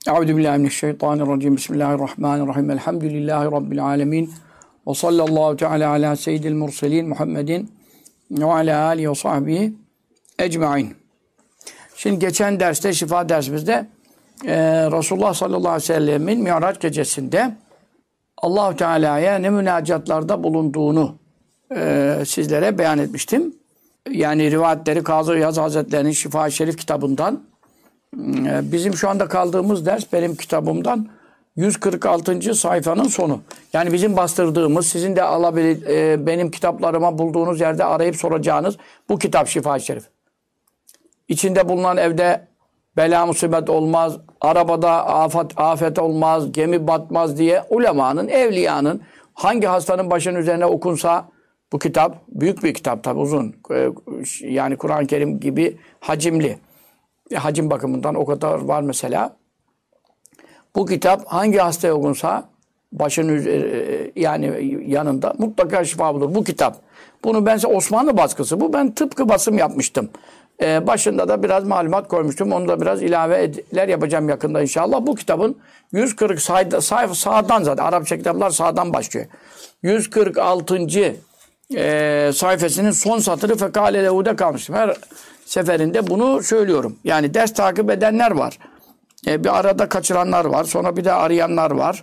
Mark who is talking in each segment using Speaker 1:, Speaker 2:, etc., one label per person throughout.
Speaker 1: Euzubillahimineşşeytanirracim. Bismillahirrahmanirrahim. Elhamdülillahi Rabbil alemin. Ve sallallahu teala ala seyyidil murselin Muhammedin ve ala alihi ve sahbihi ecmain. Şimdi geçen derste, şifa dersimizde Resulullah sallallahu aleyhi ve sellemin Mi'raç gecesinde Allah-u Teala'ya ne münacatlarda bulunduğunu sizlere beyan etmiştim. Yani rivayetleri Kazı İyaz Hazretleri'nin Şifa-i Şerif kitabından. Bizim şu anda kaldığımız ders benim kitabımdan 146. sayfanın sonu. Yani bizim bastırdığımız, sizin de benim kitaplarıma bulduğunuz yerde arayıp soracağınız bu kitap Şifa-i Şerif. İçinde bulunan evde bela musibet olmaz, arabada afet olmaz, gemi batmaz diye ulemanın, evliyanın hangi hastanın başının üzerine okunsa bu kitap, büyük bir kitap tabi uzun. Yani Kur'an-ı Kerim gibi hacimli. Hacim bakımından o kadar var mesela. Bu kitap hangi hastaya okunsa başının yani yanında mutlaka şifa bulur. Bu kitap. Bunu ben Osmanlı baskısı. Bu ben tıpkı basım yapmıştım. Başında da biraz malumat koymuştum. Onu da biraz ilaveler yapacağım yakında inşallah. Bu kitabın 140 sayfa sağdan zaten. Arapça kitaplar sağdan başlıyor. 146. sayfasının son satırı fekale lehu'da kalmıştım. Her seferinde bunu söylüyorum. Yani ders takip edenler var. Bir arada kaçıranlar var. Sonra bir de arayanlar var.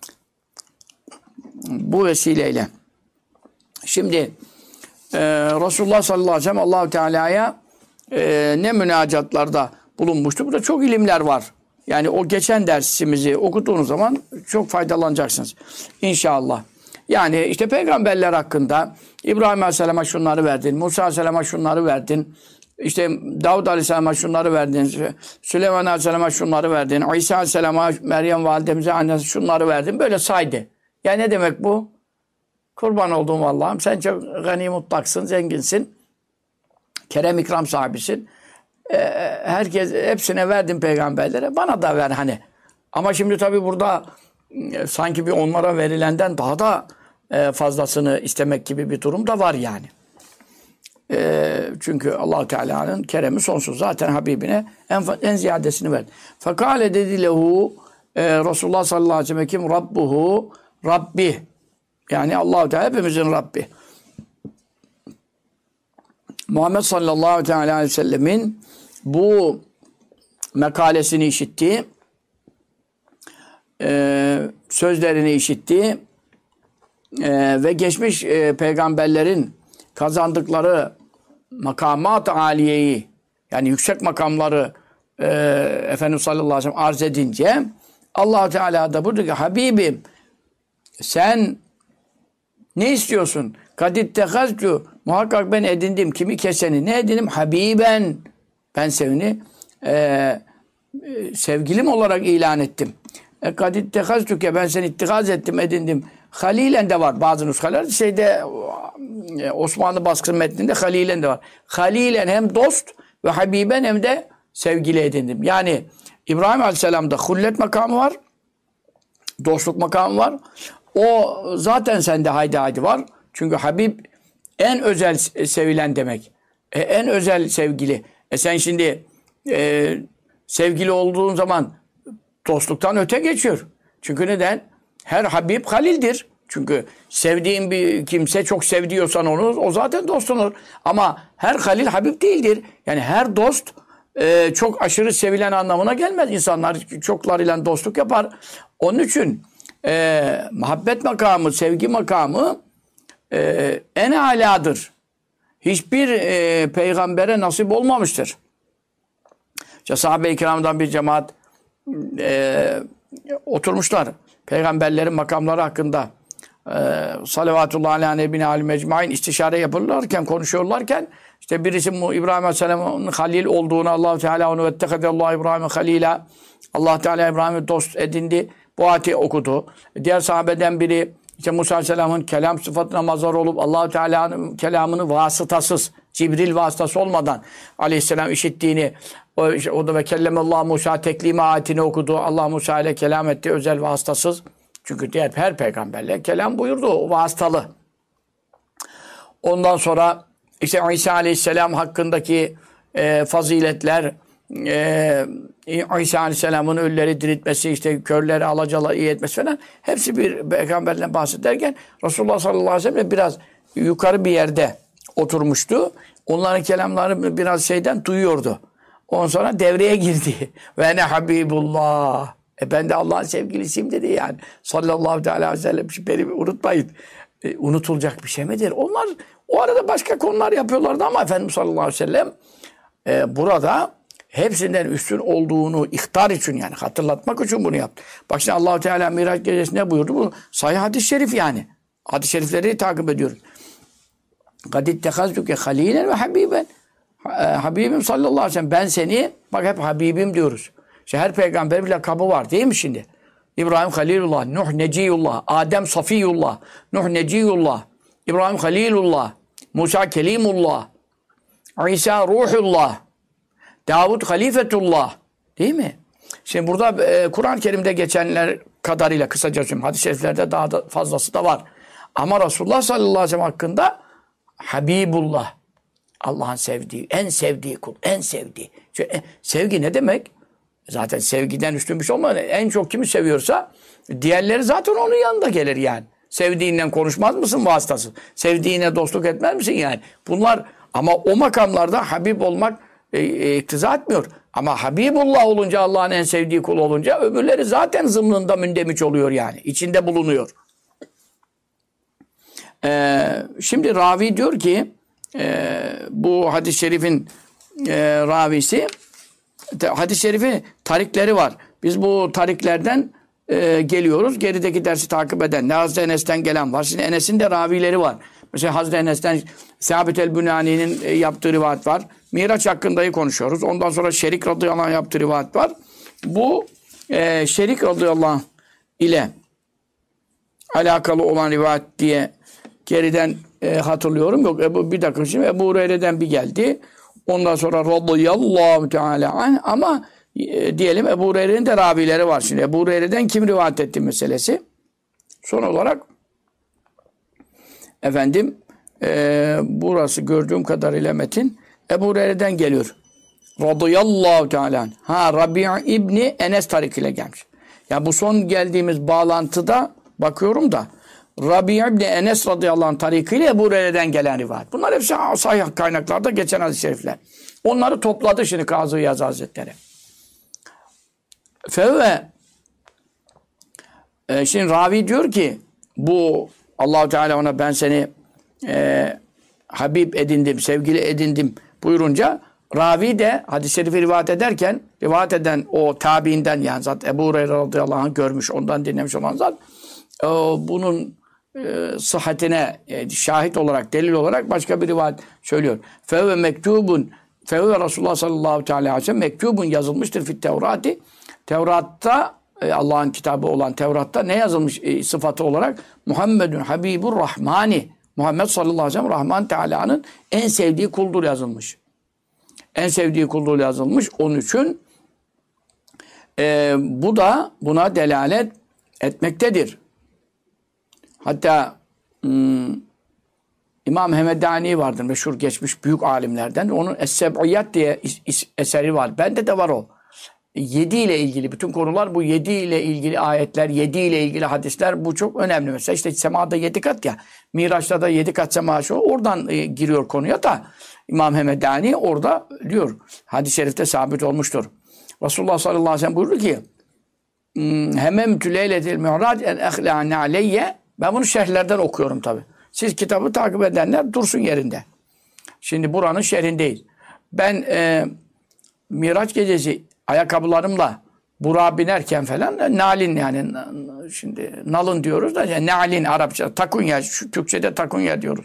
Speaker 1: Bu vesileyle. Şimdi Resulullah sallallahu aleyhi ve sellem Allah-u Teala'ya ne münacatlarda bulunmuştu. Burada çok ilimler var. Yani o geçen dersimizi okuduğunuz zaman çok faydalanacaksınız. İnşallah. Yani işte peygamberler hakkında İbrahim Aleyhisselam'a şunları verdin, Musa Aleyhisselam'a şunları verdin, işte Davud Aleyhisselam'a şunları verdin, Süleyman Aleyhisselam'a şunları verdin, İsa Aleyhisselam'a, Meryem Validemize annesi şunları verdin. Böyle saydı. Yani ne demek bu? Kurban olduğum Allah'ım sen çok gani mutlaksın, zenginsin, kerem ikram sahibisin. Herkes hepsine verdin peygamberlere. Bana da ver hani. Ama şimdi tabii burada sanki bir onlara verilenden daha da fazlasını istemek gibi bir durum da var yani. Çünkü Allah Teala'nın keremi sonsuz. Zaten Habibine en ziyadesini verdi. Fekale dedi lehu Resulullah sallallahu aleyhi ve sellem kim? Rabbuhu Rabbi. Yani Allah Teala hepimizin Rabbi. Muhammed sallallahu aleyhi ve sellemin bu mekalesini işitti. Sözlerini işitti. Ve geçmiş peygamberlerin kazandıkları makamat-ı aliyeyi yani yüksek makamları Efendimiz sallallahu aleyhi ve sellem arz edince Allah Teala da burada ki Habibim sen ne istiyorsun? Kadittehaztu muhakkak ben edindim. Kimi keseni ne edindim? Habiben ben seni sevgilim olarak ilan ettim. Kadittehaztuke ben seni ittikaz ettim, edindim. Halilen de var bazı nuskalar. Osmanlı baskı metninde halilen de var. Halilen hem dost ve habiben hem de sevgili edindim. Yani İbrahim Aleyhisselam'da hullet makamı var. Dostluk makamı var. O zaten sende haydi var. Çünkü Habib en özel sevilen demek. En özel sevgili. Sen şimdi sevgili olduğun zaman dostluktan öte geçiyor. Çünkü neden? Her Habib Halil'dir. Çünkü sevdiğin bir kimse çok sevdiyorsan onu o zaten dostun olur. Ama her Halil Habib değildir. Yani her dost çok aşırı sevilen anlamına gelmez. İnsanlar çoklarıyla dostluk yapar. Onun için muhabbet makamı, sevgi makamı en âlâdır. Hiçbir peygambere nasip olmamıştır. İşte sahabe-i kiramdan bir cemaat oturmuşlar. Peygamberlerin makamları hakkında salavatullah ala nebine alim mecmain istişare yapılırken, konuşuyorlarken işte birisi İbrahim Aleyhisselam'ın halil olduğunu Allah Teala onu vettekadallahu İbrahim'e halila Allah Teala İbrahim'i dost edindi. Bu ayeti okudu. Diğer sahabeden biri işte Musa Aleyhisselam'ın kelam sıfatına mazhar olup Allah Teala'nın kelamını vasıtasız, Cibril vasıtası olmadan Aleyhisselam işittiğini o da ve kellemallahu Musa teklime ayetini okudu. Allah Musa ile kelam etti özel vasıtasız. Çünkü diğer her peygamberle kelam buyurdu. O vasıtalı. Ondan sonra işte İsa Aleyhisselam hakkındaki faziletler İsa Aleyhisselam'ın ölüleri diriltmesi, işte körleri alacalı iyi etmesi falan. Hepsi bir peygamberden bahsederken Resulullah sallallahu aleyhi ve sellem biraz yukarı bir yerde oturmuştu. Onların kelamları biraz şeyden duyuyordu. Ondan sonra devreye girdi. Ve ne Habibullah. Ben de Allah'ın sevgilisiyim dedi yani. Sallallahu aleyhi ve sellem. Beni unutmayın. Unutulacak bir şey midir? Onlar o arada başka konular yapıyorlardı ama Efendimiz sallallahu aleyhi ve sellem burada hepsinden üstün olduğunu ihtar için yani hatırlatmak için bunu yaptı. Bak şimdi Allah-u Teala Miraç gecesi ne buyurdu? Bu sahih hadis-i şerif yani. Hadis-i şerifleri takip ediyoruz. قَدْ اِتَّخَذْتُكَ خَل۪يلًا وَحَب۪يبًا Habibim sallallahu aleyhi ve sellem ben seni bak hep Habibim diyoruz. İşte her peygamberin bir lakabı var değil mi şimdi? İbrahim Halilullah, Nuh Neciyullah, Adem Safiyullah, Nuh Neciyullah, İbrahim Halilullah, Musa Kelimullah, İsa Ruhullah, Davud Halifetullah. Değil mi? Şimdi burada Kur'an-ı Kerim'de geçenler kadarıyla kısaca söyleyeyim. Hadis-i şeriflerde daha da fazlası da var. Ama Resulullah sallallahu aleyhi ve sellem hakkında Habibullah. Allah'ın sevdiği, en sevdiği kul, en sevdiği. Sevgi ne demek? Zaten sevgiden üstün bir şey olmaz. En çok kimi seviyorsa diğerleri zaten onun yanında gelir yani. Sevdiğinden konuşmaz mısın vasıtası? Sevdiğine dostluk etmez misin yani? Bunlar ama o makamlarda Habib olmak iktiza etmiyor. Ama Habibullah olunca Allah'ın en sevdiği kul olunca öbürleri zaten zımnında mündemiş oluyor yani. İçinde bulunuyor. Şimdi ravi diyor ki bu hadis-i şerifin ravisi hadis-i şerifin tarikleri var. Biz bu tariklerden geliyoruz. Gerideki dersi takip eden. Hazreti Enes'ten gelen var. Şimdi Enes'in de ravileri var. Mesela Hazreti Enes'ten Sabit el-Bünani'nin yaptığı rivayet var. Miraç hakkındayı konuşuyoruz. Ondan sonra Şerik radıyallahu anh yaptığı rivayet var. Bu Şerik radıyallahu anh ile alakalı olan rivayet diye geriden hatırlıyorum. Yok bir dakika şimdi Ebu Hureyre'den bir geldi. Ondan sonra radıyallahu teala anh ama diyelim Ebu Hureyre'nin de ravileri var şimdi. Ebu Hureyre'den kim rivayet etti meselesi. Son olarak efendim burası gördüğüm kadarıyla metin Ebu Hureyre'den geliyor. Radıyallahu teala anh. Ha Rabi' İbni Enes tarikiyle gelmiş. Ya bu son geldiğimiz bağlantıda bakıyorum da Rabi' İbni Enes radıyallahu anh tarikiyle Ebu Hureyre'den gelen rivayet. Bunlar hepsi sahih kaynaklarda geçen hadis-i şerifler. Onları topladı şimdi Kazı Iyaz Hazretleri. Fevve şimdi ravi diyor ki bu Allah-u Teala ona ben seni Habib edindim, sevgili edindim buyurunca ravi de hadis-i şerifi rivayet ederken rivayet eden o tabiinden yani zaten Ebu Hureyre radıyallahu anh görmüş ondan dinlemiş olan zat bunun sıhhatine şahit olarak delil olarak başka bir rivayet söylüyor. Fevve mektubun fevve Resulullah sallallahu aleyhi ve sellem mektubun yazılmıştır fit Tevrati. Tevrat'ta Allah'ın kitabı olan Tevrat'ta ne yazılmış sıfatı olarak? Muhammedun Habibur Rahmani. Muhammed sallallahu aleyhi ve sellem Rahman Teala'nın en sevdiği kuldur yazılmış. En sevdiği kuldur yazılmış. Onun için bu da buna delalet etmektedir. Hatta İmam Hemedani vardır. Meşhur geçmiş büyük alimlerden. Onun Es-Seb'iyat diye eseri var. Bende de var o. 7 ile ilgili bütün konular bu 7 ile ilgili ayetler, 7 ile ilgili hadisler bu çok önemli. Mesela işte semada 7 kat ya. Miraç'ta da 7 kat sema şu. Oradan giriyor konuya da İmam Hemedani orada diyor. Hadis-i şerifte sabit olmuştur. Resulullah sallallahu aleyhi ve sellem buyurdu ki Hememtü leyletil mi'rac en ehlâne aleyye. Ben bunu şerhlerden okuyorum tabi. Siz kitabı takip edenler dursun yerinde. Şimdi buranın şerhindeyiz. Ben Miraç gecesi ayakkabılarımla Burak'a binerken falan nalin yani şimdi nalın diyoruz da yani nalin Arapça takunya şu Türkçe'de takunya diyoruz.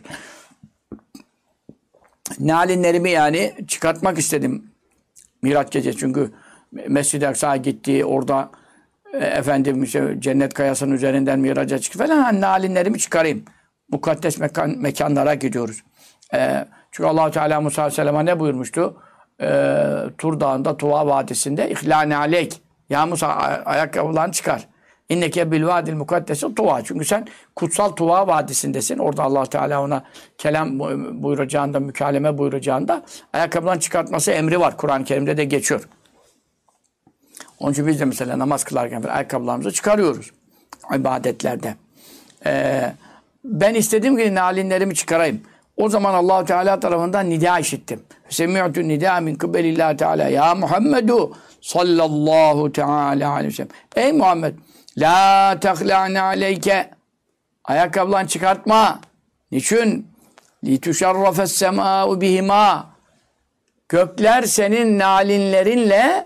Speaker 1: Nalinlerimi yani çıkartmak istedim Miraç gecesi çünkü Mescid-i Aksa'ya gitti orada efendim işte cennet kayasının üzerinden Miraç'a çıktı falan nalinlerimi çıkarayım. Mukaddes mekanlara gidiyoruz. Çünkü Allah-u Teala Musa Aleyhisselam'a ne buyurmuştu? Tur Dağı'nda Tuva Vadisi'nde İhlâne aleyk. Ya Musa ayakkabılarını çıkar. İnneke bil vadil mukaddesi Tuva. Çünkü sen kutsal Tuva Vadisi'ndesin. Orada Allah Teala ona kelam buyuracağında, mükaleme buyuracağında ayakkabılarını çıkartması emri var. Kur'an-ı Kerim'de de geçiyor. Onun için biz de mesela namaz kılarken falan ayakkabılarımızı çıkarıyoruz. İbadetlerde. Ben istedim ki nalinlerimi çıkarayım. O zaman Allah Teala tarafından nida işittim. Semi'tu nida min kıbelillah Teala. Ya Muhammedu sallallahu teala aleyhi ve sellem. Ey Muhammed, la tehla'ne aleyke. Ayakkabılarını çıkartma. Niçin? Lituşarrafes semâ'u bihima. Gökler senin nalinlerinle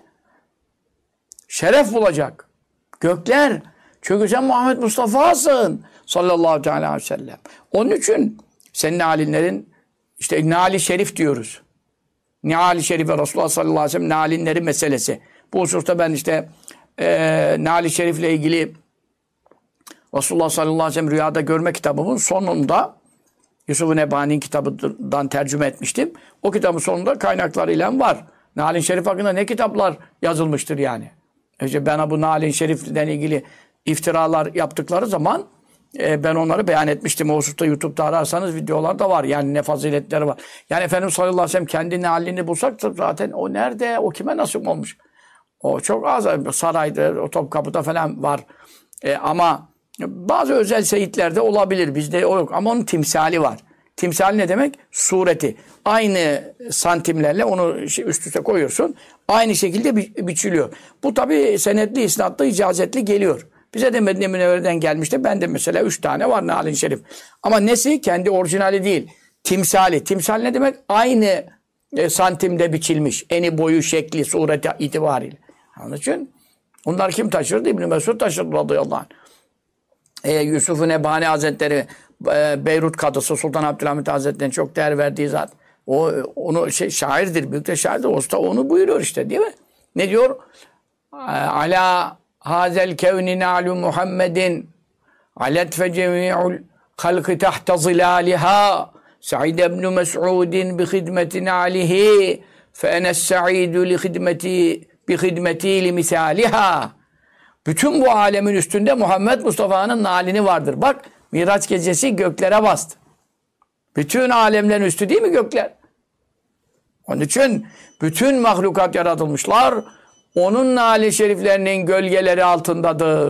Speaker 1: şeref bulacak. Gökler. Çünkü sen Muhammed Mustafa'sın. Sallallahu teala aleyhi ve sellem. Onun için senin nalinlerin işte nali şerif diyoruz. Nali şerife Resulullah sallallahu aleyhi ve sellem nalinleri meselesi. Bu hususta ben işte nali şerifle ilgili Resulullah sallallahu aleyhi ve sellem rüyada görme kitabımın sonunda Yusuf-u Nebani'nin kitabından tercüme etmiştim. O kitabın sonunda kaynaklarıyla var. Nalin Şerif hakkında ne kitaplar yazılmıştır yani. İşte ben bu Nalin Şerif'le ilgili iftiralar yaptıkları zaman ben onları beyan etmiştim. O hususta YouTube'da ararsanız videolar da var. Yani ne faziletleri var. Yani Efendimiz sallallahu aleyhi ve sellem kendi Nalin'i bulsak zaten o nerede? O kime nasip olmuş? O çok az. Sarayda, o Topkapı'da falan var. Ama bazı özel seyitlerde olabilir. Bizde o yok. Ama onun timsali var. Timsal ne demek? Sureti. Aynı santimlerle onu üst üste koyuyorsun. Aynı şekilde biçiliyor. Bu tabi senetli, isnatlı, icazetli geliyor. Bize de Medine Münevvere'den gelmişti. Ben de mesela 3 tane var Nalin Şerif. Ama nesi? Kendi orijinali değil. Timsali. Timsal ne demek? Aynı santimde biçilmiş. Eni, boyu, şekli, sureti itibariyle. Onun için onlar kim taşırdı? İbn-i Mesud taşırdı radıyallahu anh. Yusuf-u Nebani Hazretleri, Beyrut Kadısı Sultan Abdülhamit Hazretleri'nin çok değer verdiği zat. Onu şairdir, büyük de şairdir. Usta onu buyuruyor işte, değil mi? Ne diyor? Ala hazel kevni na'lu Muhammedin alet fe cemi'ul halkı tahta zilaliha Sa'id ibn Mes'udin bi hidmetin alihi fe enes sa'idu li hidmeti li misaliha. Bütün bu alemin üstünde Muhammed Mustafa'nın nalini vardır. Bak, Miraç gecesi göklere bastı. Bütün alemlerin üstü değil mi gökler? Onun için bütün mahlukat yaratılmışlar. Onun nali şeriflerinin gölgeleri altındadır.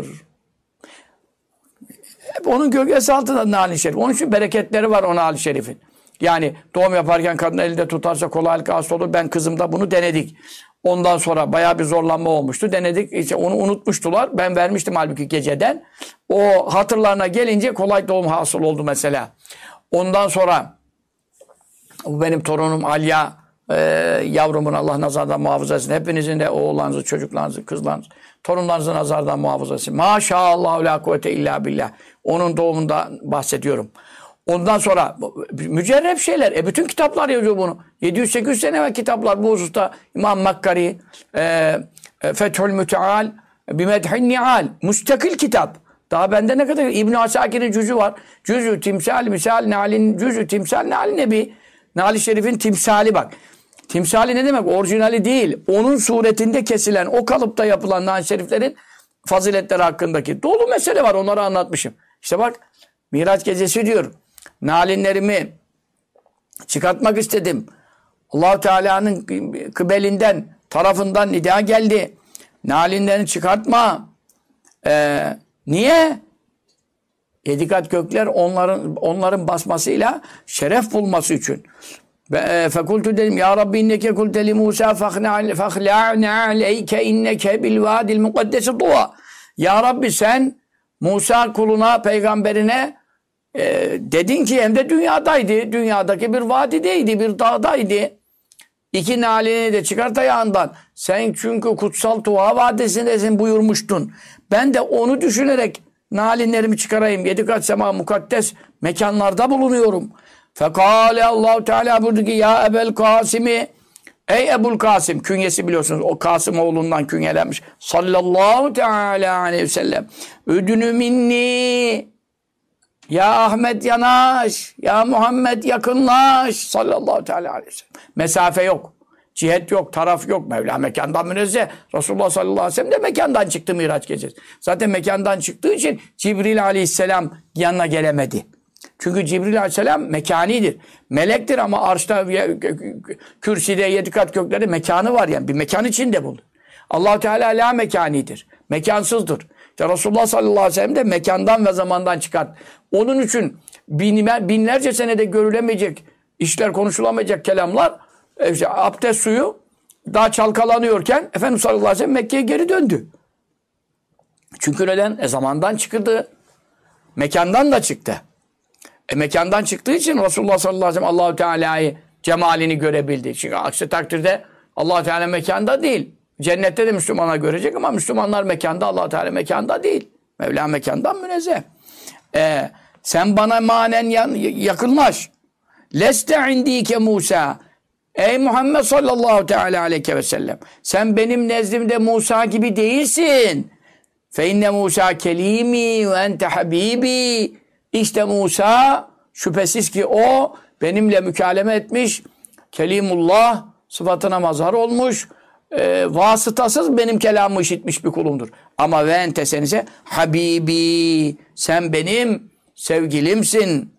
Speaker 1: Hep onun gölgesi altında nali şerif. Onun için bereketleri var o nali şerifin. Yani doğum yaparken kadın elinde tutarsa kolaylıkla hasta olur. Ben kızımda bunu denedik. Ondan sonra bayağı bir zorlanma olmuştu. Denedik. İşte onu unutmuştular. Ben vermiştim halbuki geceden. O hatırlarına gelince kolay doğum hasıl oldu mesela. Ondan sonra benim torunum Alya, yavrumun Allah nazardan muhafaza etsin. Hepinizin de oğullarınızı, çocuklarınızı, kızlarınızı, torunlarınızı nazardan muhafaza etsin. Maşallah la kuvvete illa billah. Onun doğumundan bahsediyorum. Ondan sonra mücerrep şeyler. Bütün kitaplar yazıyor bunu. 700-800 sene evvel kitaplar bu hususta. İmam Makkari, Fethül Müteal, Bimedhin Nial. Müstakil kitap. Daha bende ne kadar? İbn-i Asakir'in cüzü var. Cüzü, timsal, misal, nalin, cüzü, timsal, nalin nebi. Nali Şerif'in timsali bak. Timsali ne demek? Orijinali değil. Onun suretinde kesilen, o kalıpta yapılan Nali Şeriflerin faziletleri hakkındaki dolu mesele var. Onları anlatmışım. İşte bak, Miraç gecesi diyor. Nalinlerimi çıkartmak istedim. Allah-u Teala'nın kıbelinden, tarafından nida geldi. Nalinlerini çıkartma. Niye? 7 kat gökler onların basmasıyla şeref bulması için. Fekultu dedim ya Rabbi inneke kulte li Musa fakhla'ne aleyke inneke bil vadil mukaddesi tuva. Ya Rabbi sen Musa kuluna, peygamberine dedin ki hem de dünyadaydı. Dünyadaki bir vadideydi, bir dağdaydı. 2 nalini de çıkart ayağından. Sen çünkü kutsal Tuha Vadisi'ndesin buyurmuştun. Ben de onu düşünerek nalinlerimi çıkarayım. 7 kat sema mukaddes mekanlarda bulunuyorum. Fekale Allah-u Teala buyurdu ki ya Ebel Kasimi, ey Ebul Kasım, künyesi biliyorsunuz o Kasım oğlundan künyelenmiş. Sallallahu teala aleyhi ve sellem. Üdünü minni. Ya Ahmet yanaş, ya Muhammed yakınlaş. Sallallahu teala aleyhi ve sellem. Mesafe yok, cihet yok, taraf yok. Mevla mekandan münezzeh. Resulullah sallallahu aleyhi ve sellem de mekandan çıktı Miraç gecesi. Zaten mekandan çıktığı için Cibril aleyhisselam yanına gelemedi. Çünkü Cibril aleyhisselam mekanidir. Melektir ama arşta, kürsüde, 7 kat göklerde mekanı var yani. Bir mekan içinde bulunur. Allah Teala la mekanidir. Mekansızdır. İşte Resulullah sallallahu aleyhi ve sellem de mekandan ve zamandan çıkar. Onun için binlerce senede görülemeyecek işler, konuşulamayacak kelamlar, işte abdest suyu daha çalkalanıyorken Efendimiz sallallahu aleyhi ve sellem Mekke'ye geri döndü. Çünkü neden? Zamandan çıktı. Mekandan da çıktı. Mekandan çıktığı için Resulullah sallallahu aleyhi ve sellem Allah-u Teala'yı cemalini görebildi. Çünkü aksi takdirde Allah-u Teala mekanda değil. Cennette de Müslümanlar görecek ama Müslümanlar mekanda, Allah-u Teala mekanda değil. Mevla mekandan münezzeh. Sen bana manen yakınlaş. Leste indike Musa. Ey Muhammed sallallahu teala aleyhi ve sellem. Sen benim nezdimde Musa gibi değilsin. Fe inne Musa kelimi ve ente habibi. İşte Musa şüphesiz ki o benimle mükaleme etmiş. Kelimullah sıfatına mazhar olmuş. Vasıtasız benim kelamımı işitmiş bir kulumdur. Ama ve ente sen ise habibi. Sen benim sevgilimsin.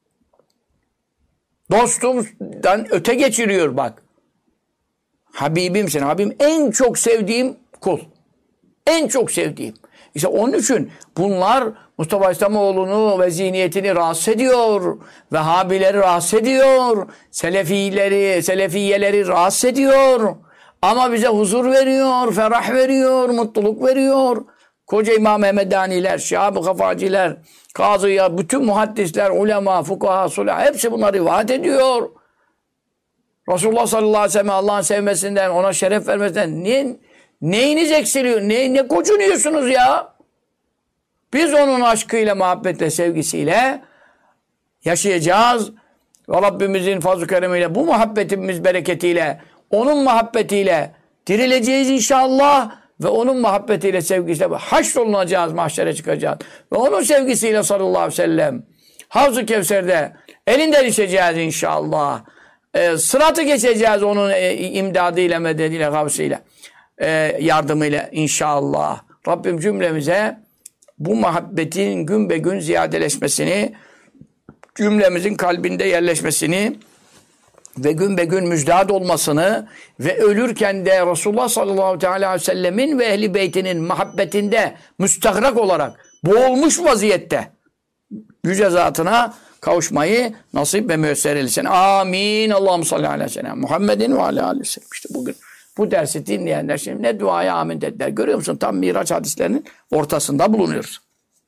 Speaker 1: Dostumdan öte geçiriyor bak. Habibimsin. Habibim en çok sevdiğim kul. En çok sevdiğim. İşte onun için bunlar Mustafa İslamoğlu'nu ve zihniyetini rahatsız ediyor. Vehhabileri rahatsız ediyor. Selefiyeleri rahatsız ediyor. Ama bize huzur veriyor, ferah veriyor, mutluluk veriyor. Koca İmam Mehmedaniler, Şihab-ı Kafaciler, Kazıya, bütün muhaddisler, ulema, fukaha, sulah hepsi bunları rivayet ediyor. Resulullah sallallahu aleyhi ve sellem Allah'ın sevmesinden, ona şeref vermesinden neyiniz eksiliyor? Ne kocunuyorsunuz ya? Biz onun aşkıyla, muhabbetle, sevgisiyle yaşayacağız. Ve Rabbimizin fazl-ı keremiyle, bu muhabbetimiz bereketiyle, onun muhabbetiyle dirileceğiz inşallah. Ve onun muhabbetiyle, sevgisiyle haşrolunacağız, mahşere çıkacağız. Ve onun sevgisiyle sallallahu aleyhi ve sellem Havz-ı Kevser'de elinden içeceğiz inşallah. Sıratı geçeceğiz onun imdadıyla, medeniyle, gavsıyla, yardımıyla inşallah. Rabbim cümlemize bu muhabbetin gün be gün ziyadeleşmesini, cümlemizin kalbinde yerleşmesini ve gün be gün müjdat olmasını ve ölürken de Resulullah sallallahu aleyhi ve sellemin ve ehli beytinin muhabbetinde müstahrak olarak boğulmuş vaziyette yüce zatına kavuşmayı nasip ve müyesser eylesin. Amin. Allahümme salli aleyhi ve sellem Muhammedin ve aleyhi ve sellem. İşte bugün bu dersi dinleyenler şimdi ne duaya amin dediler. Görüyor musun? Tam Miraç hadislerinin ortasında bulunuyoruz.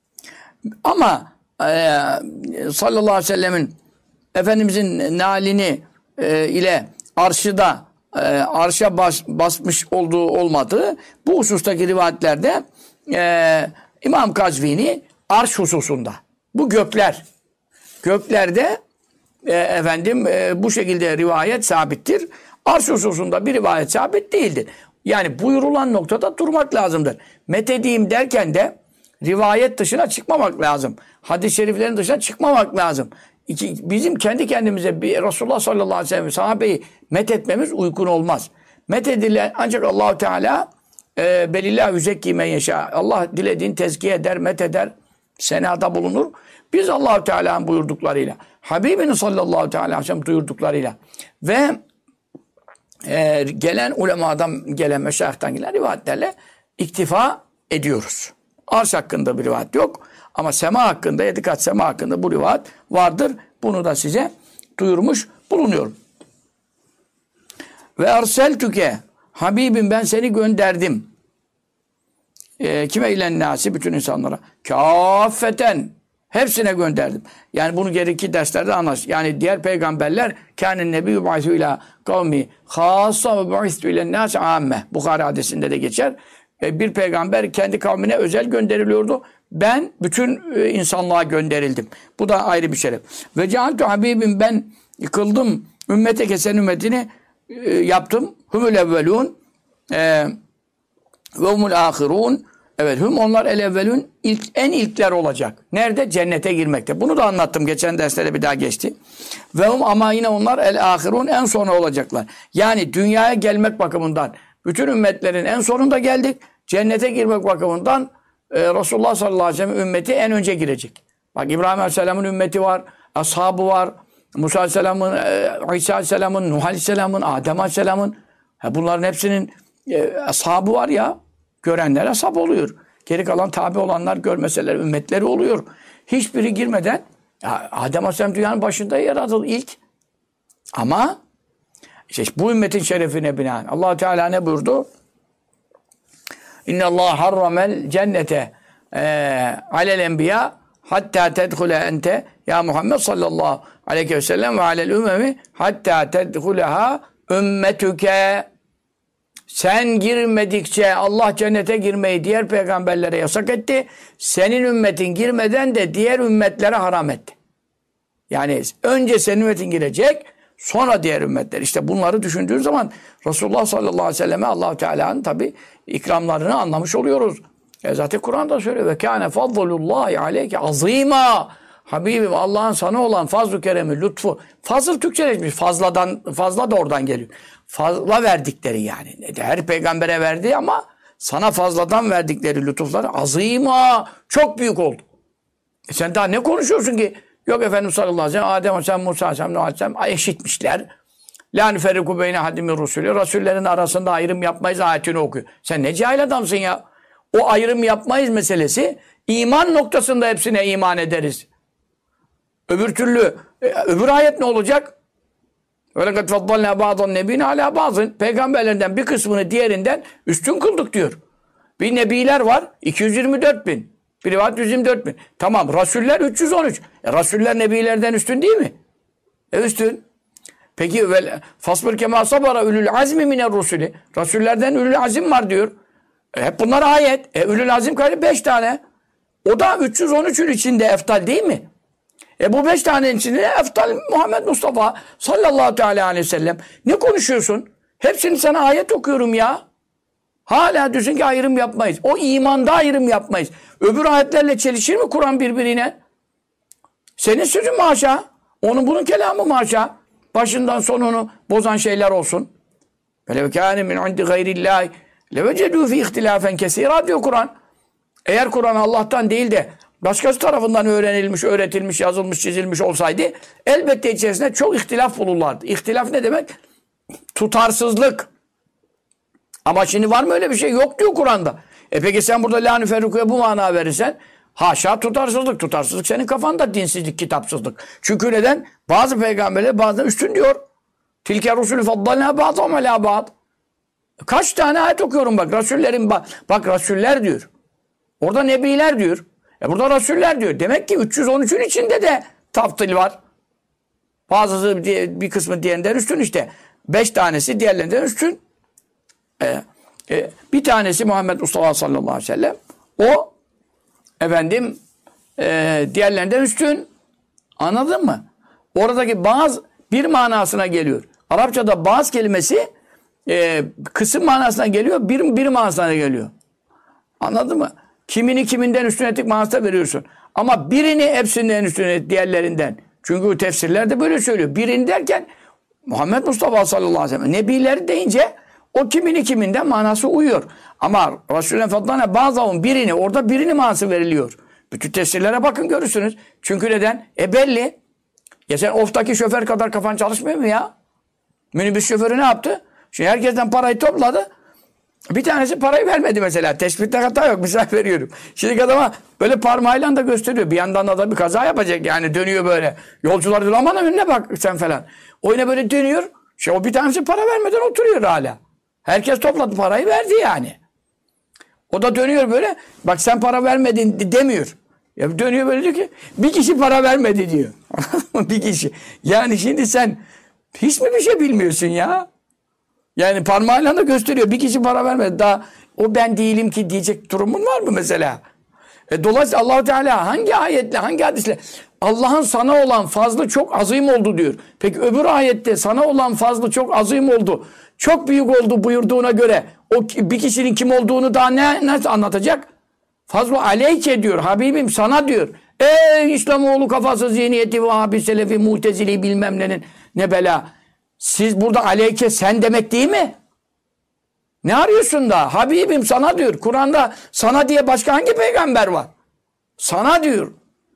Speaker 1: Ama sallallahu aleyhi ve sellemin Efendimizin nalini ile arşa basmış olduğu olmadığı bu husustaki rivayetlerde İmam Kazvini arş hususunda bu göklerde bu şekilde rivayet sabittir. Arş hususunda bir rivayet sabit değildir. Yani buyurulan noktada durmak lazımdır. Methedeyim derken de rivayet dışına çıkmamak lazım. Hadis-i şeriflerin dışına çıkmamak lazım. Bizim kendi kendimize bir Resulullah sallallahu aleyhi ve sellem sahabeyi methetmemiz uygun olmaz. Methedilen ancak Allah-u Teala belillah yüzekki men yeşâ. Allah dilediğini tezkiye eder, metheder, senada bulunur. Biz Allah-u Teala'nın buyurduklarıyla, Habibinin sallallahu aleyhi ve sellem buyurduklarıyla ve gelen ulemadan gelen, meşayihtan gelen rivayetlerle iktifa ediyoruz. Arş hakkında bir rivayet yok. Ama sema hakkında, 7 kat sema hakkında bu rivayet vardır. Bunu da size duyurmuş bulunuyorum. Ve erseltüke, Habibim ben seni gönderdim. Kime ilen nasi? Bütün insanlara. Kâffeten. Hepsine gönderdim. Yani bunu geriki derslerde anlar. Yani diğer peygamberler kânen nebiyyü ba'ithû kavmi khâssa ve ba'ithû ilen nâsi âmme. Bukhari hadisinde de geçer. Bir peygamber kendi kavmine özel gönderiliyordu. Ben bütün insanlığa gönderildim. Bu da ayrı bir şeref. Ve cealtu habibim ben kıldım. Ümmete kesen ümmetini yaptım. Humul evvelun ve humul ahirun. Evet, onlar el evvelun en ilkler olacak. Nerede? Cennete girmekte. Bunu da anlattım. Geçen derslerde bir daha geçti. Ve ama yine onlar el ahirun en sona olacaklar. Yani dünyaya gelmek bakımından bütün ümmetlerin en sonunda geldik. Cennete girmek bakımından Resulullah sallallahu aleyhi ve sellem ümmeti en önce girecek. Bak İbrahim aleyhisselamın ümmeti var, ashabı var, Musa aleyhisselamın, İsa aleyhisselamın, Nuh aleyhisselamın, Adem aleyhisselamın. Bunların hepsinin ashabı var ya, görenler ashab oluyor. Geri kalan tabi olanlar görmeseler ümmetleri oluyor. Hiçbiri girmeden ya Adem Aleyhisselam dünyanın başında yaratıldı ilk. Ama işte bu ümmetin şerefine binaen Allah Teala ne buyurdu? İnna Allah harramel cennete alel enbiya hatta tedhule ente ya Muhammed sallallahu aleyhi ve sellem ve alel ümmemi hatta tedhuleha ümmetüke. Sen girmedikçe Allah cennete girmeyi diğer peygamberlere yasak etti. Senin ümmetin girmeden de diğer ümmetlere haram etti. Yani önce senin ümmetin girecek, sonra diğer ümmetler. İşte bunları düşündüğün zaman Resulullah sallallahu aleyhi ve selleme Allah-u Teala'nın tabi ikramlarını anlamış oluyoruz. Zaten Kur'an'da söylüyor. Ve kâne fadlullahi aleyke azîmâ. Habibim Allah'ın sana olan fazl-ı keremi, lütfu. Fazıl Türkçeleşmiş. Fazla da oradan geliyor. Fazla verdikleri yani. Her peygambere verdi ama sana fazladan verdikleri lütufları azîmâ. Çok büyük oldu. Sen daha ne konuşuyorsun ki? Yok Efendimiz sallallahu aleyhi ve sellem, Adem Aleyhisselam, Musa Aleyhisselam, Nuh Aleyhisselam eşitmişler. La nüferriku beyne hadimir rusulü. Rasullerin arasında ayrım yapmayız ayetini okuyor. Sen ne cahil adamsın ya? O ayrım yapmayız meselesi iman noktasında hepsine iman ederiz. Öbür türlü öbür ayet ne olacak? Öyle kad faddalna ba'dan nebiyine ala bazın. Peygamberlerden bir kısmını diğerinden üstün kıldık diyor. Bir nebiler var 224 bin. Bir rivayet 124 bin. Tamam rasuller 313. Rasuller nebilerden üstün değil mi? Üstün. Peki fasbir kema sabara ulul azmi miner rusuli. Rasullerden ulul azim var diyor. Hep bunlar ayet. Ulul azim kaç? 5 tane. O da 313'ün içinde eftal değil mi? Bu 5 tanenin içinde eftal Muhammed Mustafa sallallahu teala aleyhi ve sellem. Ne konuşuyorsun? Hepsini sana ayet okuyorum ya. Hala diyorsun ki ayrım yapmayız. O imanda ayrım yapmayız. Öbür ayetlerle çelişir mi Kur'an birbirine? Senin sözün mü haşa? Onun bunun kelamı mı haşa? Başından sonunu bozan şeyler olsun. Velev kâne min indi gayrillâhi levecedû fî ihtilâfen kesîrâ diyor Kur'an. Eğer Kur'an Allah'tan değil de başkası tarafından öğrenilmiş, öğretilmiş, yazılmış, çizilmiş olsaydı elbette içerisinde çok ihtilaf bulurlardı. İhtilaf ne demek? Tutarsızlık. Ama şimdi var mı öyle bir şey? Yok diyor Kur'an'da. Peki sen burada la nüferriku'ya bu mana verirsen haşa tutarsızlık. Tutarsızlık senin kafanda dinsizlik, kitapsızlık. Çünkü neden? Bazı peygamberler bazen üstün diyor. Tilke rusulü faddalna ba'dahum alâ ba'd. Kaç tane ayet okuyorum bak. Rasullerin bak rasuller diyor. Orada nebiler diyor. Burada rasuller diyor. Demek ki 313'ün içinde de taftil var. Bazısı bir kısmı diğerinden üstün işte. 5 tanesi diğerlerinden üstün. Bir tanesi Muhammed Mustafa sallallahu aleyhi ve sellem. O efendim diğerlerinden üstün. Anladın mı? Oradaki bazı bir manasına geliyor. Arapçada bazı kelimesi kısım manasına geliyor. Bir manasına geliyor. Anladın mı? Kimini kiminden üstün ettik manasına veriyorsun. Ama birini hepsinden üstün et diğerlerinden. Çünkü tefsirler de böyle söylüyor. Birini derken Muhammed Mustafa sallallahu aleyhi ve sellem. Nebiler deyince o kimini kiminden manası uyuyor. Ama Resulullah Fadlana bazılarının birini orada birini manası veriliyor. Bütün tefsirlere bakın görürsünüz. Çünkü neden? Belli. Ya sen oftaki şoför kadar kafan çalışmıyor mu ya? Minibüs şoförü ne yaptı? Şimdi herkesten parayı topladı. Bir tanesi parayı vermedi mesela. Tespitte hata yok. Misal veriyorum. Şimdi adama böyle parmağıyla da gösteriyor. Bir yandan da bir kaza yapacak. Yani dönüyor böyle. Yolcular diyor aman önüne bak sen falan. O yine böyle dönüyor. O bir tanesi para vermeden oturuyor hala. Herkes topladı parayı verdi yani. O da dönüyor böyle. Bak sen para vermedin demiyor. Ya dönüyor böyle diyor ki bir kişi para vermedi diyor. Bir kişi. Yani şimdi sen hiç mi bir şey bilmiyorsun ya? Yani parmağıyla da gösteriyor. Bir kişi para vermedi. Daha o ben değilim ki diyecek durumun var mı mesela? Dolayısıyla Allah-u Teala hangi ayetle, hangi hadisle Allah'ın sana olan fazlı çok azim oldu diyor. Peki öbür ayette sana olan fazlı çok azim oldu. Çok büyük oldu buyurduğuna göre o bir kişinin kim olduğunu daha nasıl anlatacak? Fazlu aleyke diyor. Habibim sana diyor. Ey İslamoğlu kafası zihniyeti Vahabi Selefi Mutezili bilmem ne bela. Siz burada aleyke sen demek değil mi? Ne arıyorsun da? Habibim sana diyor. Kur'an'da sana diye başka hangi peygamber var? Sana diyor.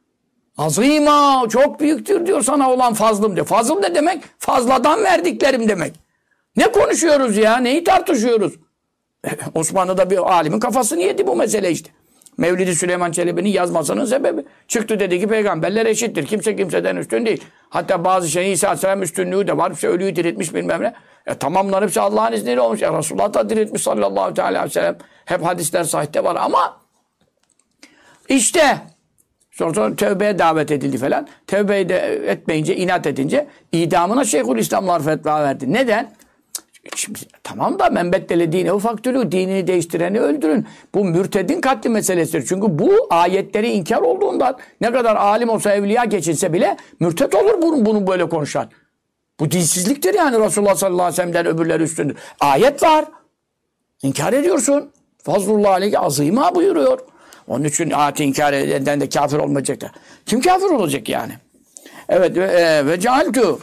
Speaker 1: Azima çok büyüktür diyor sana olan fazlım diyor. Fazıl ne demek? Fazladan verdiklerim demek. Ne konuşuyoruz ya? Neyi tartışıyoruz? Osmanlı'da bir alimin kafasını yedi bu mesele işte. Mevlid-i Süleyman Çelebi'nin yazmasının sebebi. Çıktı dedi ki peygamberler eşittir. Kimse kimseden üstün değil. Hatta bazı şey İsa Aleyhisselam üstünlüğü de var. İşte ölüyü diriltmiş bilmem ne. Tamamlar hepsi Allah'ın izniyle olmuş. Resulullah da diriltmiş sallallahu aleyhi ve sellem. Hep hadisler sahihte var ama işte sonra tövbeye davet edildi falan. Tövbeyi de etmeyince, inat edince idamına Şeyhülislamlar fetva verdi. Neden? Şimdi tamam da men beddele dine ufaktülü, dinini değiştireni öldürün. Bu mürtedin katli meselesidir. Çünkü bu ayetleri inkar olduğundan ne kadar alim olsa evliya geçinse bile mürted olur bunu böyle konuşan. Bu dinsizliktir yani Resulullah sallallahu aleyhi ve sellem'den öbürleri üstündür. Ayet var. İnkar ediyorsun. Fazlullah aleyhi azîmâ buyuruyor. Onun için ayeti inkar eden de kafir olmayacak da. Kim kafir olacak yani? Evet ve cealtu.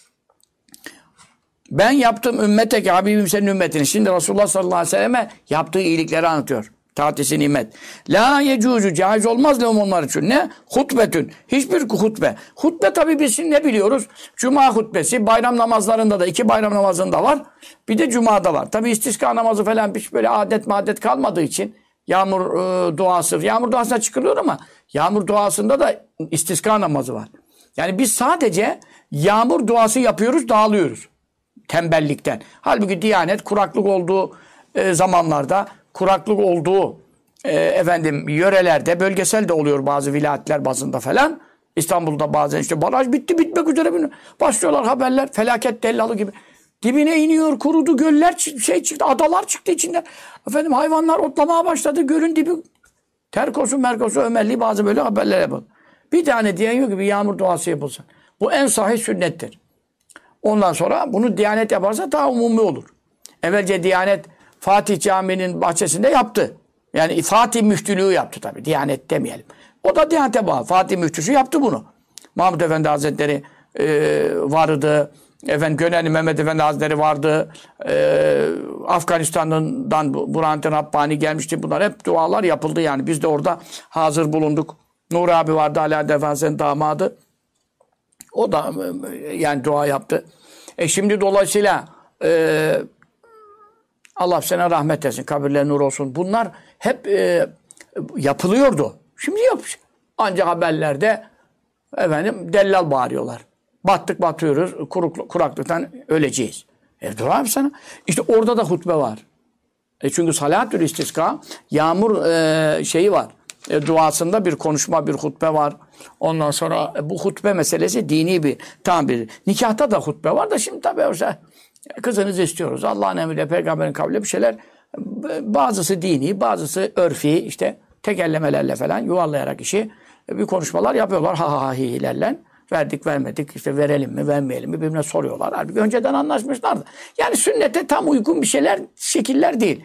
Speaker 1: Ben yaptım ümmeteke Habibim senin ümmetini. Şimdi Resulullah sallallahu aleyhi ve selleme yaptığı iyilikleri anlatıyor. Taatisi nimet. La yecuzu caiz olmaz lehum onlar için. Ne? Hutbetün. Hiçbir hutbe. Hutbe tabi biz ne biliyoruz? Cuma hutbesi. Bayram namazlarında da 2 bayram namazında var. Bir de Cuma'da var. Tabi istisqa namazı falan hiç böyle adet kalmadığı için yağmur duası. Yağmur duasına çıkılıyor ama yağmur duasında da istisqa namazı var. Yani biz sadece yağmur duası yapıyoruz, dağılıyoruz. Tembellikten. Halbuki Diyanet kuraklık olduğu zamanlarda, kuraklık olduğu yörelerde, bölgesel de oluyor bazı vilayetler bazında falan. İstanbul'da bazen işte baraj bitmek üzere başlıyorlar haberler. Felaket tellalı gibi. Dibine iniyor, kurudu, göller çıktı, adalar çıktı içinden. Hayvanlar otlamaya başladı, gölün dibi. Terkosu, Merkosu, Ömerli bazı böyle haberler yapıldı. Bir tane diyen yok ki bir yağmur duası yapılsın. Bu en sahih sünnettir. Ondan sonra bunu Diyanet yaparsa daha umumi olur. Evvelce Diyanet Fatih Camii'nin bahçesinde yaptı. Yani Fatih müftülüğü yaptı tabii. Diyanet demeyelim. O da Diyanet'e bağlı. Fatih müftüsü yaptı bunu. Mahmud Efendi Hazretleri vardı. Gönenli Mehmet Efendi Hazretleri vardı. Afganistan'dan Burhanettin Rabbani gelmişti. Bunlar hep dualar yapıldı yani. Biz de orada hazır bulunduk. Nur abi vardı. Ali Efendi'nin damadı. O da yani dua yaptı. Şimdi dolayısıyla Allah sana rahmet etsin, kabirler nur olsun. Bunlar hep yapılıyordu. Şimdi yok. Ancak haberlerde dellal bağırıyorlar. Batıyoruz, kuraklıktan öleceğiz. Dur abi sana. İşte orada da hutbe var. Çünkü salatül istisqa, yağmur şeyi var. Duasında bir konuşma, bir hutbe var. Ondan sonra bu hutbe meselesi dini bir tabir. Nikahta da hutbe var da şimdi tabii kızınızı istiyoruz. Allah'ın emriyle, peygamberin kavliyle bir şeyler. Bazısı dini, bazısı örfi, işte tekellemelerle falan yuvarlayarak işi bir konuşmalar yapıyorlar. Ha hilerle. Verdik, vermedik, işte verelim mi, vermeyelim mi birbirine soruyorlar. Halbuki önceden anlaşmışlardı. Yani sünnete tam uygun bir şekiller değil.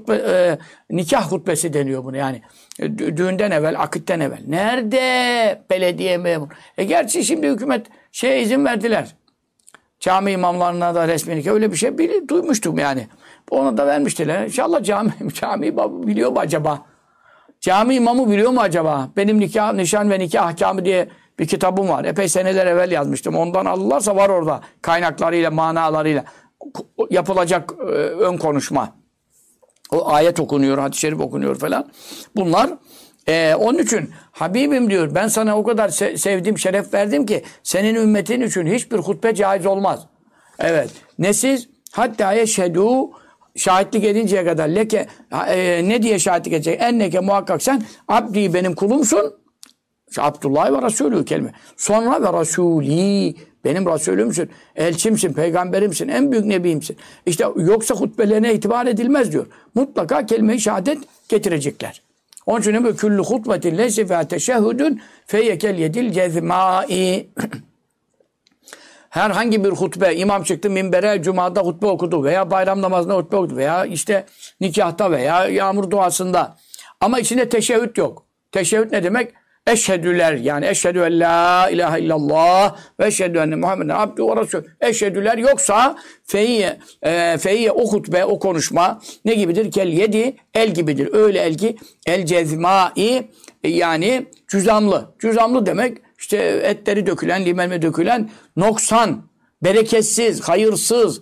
Speaker 1: Nikah hutbesi deniyor bunu yani. Düğünden evvel, akitten evvel. Nerede belediye memur? Gerçi şimdi hükümet izin verdiler. Cami imamlarına da resmi nikah öyle bir şey duymuştum yani. Onu da vermiştiler. İnşallah cami biliyor mu acaba? Cami imamı biliyor mu acaba? Benim nişan ve nikah ahkamı diye bir kitabım var. Epey seneler evvel yazmıştım. Ondan alırlarsa var orada. Kaynaklarıyla, manalarıyla yapılacak ön konuşma. O ayet okunuyor, hadis-i şerif okunuyor falan. Bunlar onun için Habibim diyor ben sana o kadar sevdim, şeref verdim ki senin ümmetin için hiçbir hutbe caiz olmaz. Evet. Ne siz? Hatta yeşhedû şahitlik edinceye kadar leke ne diye şahitlik edecek? Enneke muhakkak sen abdi benim kulumsun. Abdullah ve Resulü kelime. Sonra ve Resulî benim Resulümsün, elçimsin, peygamberimsin, en büyük nebiyimsin. İşte yoksa hutbelerine itibar edilmez diyor. Mutlaka kelime-i şehadet getirecekler. Onun için bu küllü hutbetin leyse fe teşehhüdün feyyekel yedil cezmâi. Herhangi bir hutbe, imam çıktı minbere, cumada hutbe okudu veya bayram namazında hutbe okudu veya işte nikahta veya yağmur duasında. Ama içinde teşehhüd yok. Teşehhüd ne demek? Eşhedüler yani eşhedü en la ilahe illallah ve eşhedü enne Muhammeden abdü ve resul. Eşhedüler yoksa feyye o hutbe, o konuşma ne gibidir? Kel yedi, el gibidir. Öyle el ki el cezmai yani cüzamlı. Cüzamlı demek işte etleri dökülen, limelme dökülen noksan, bereketsiz, hayırsız,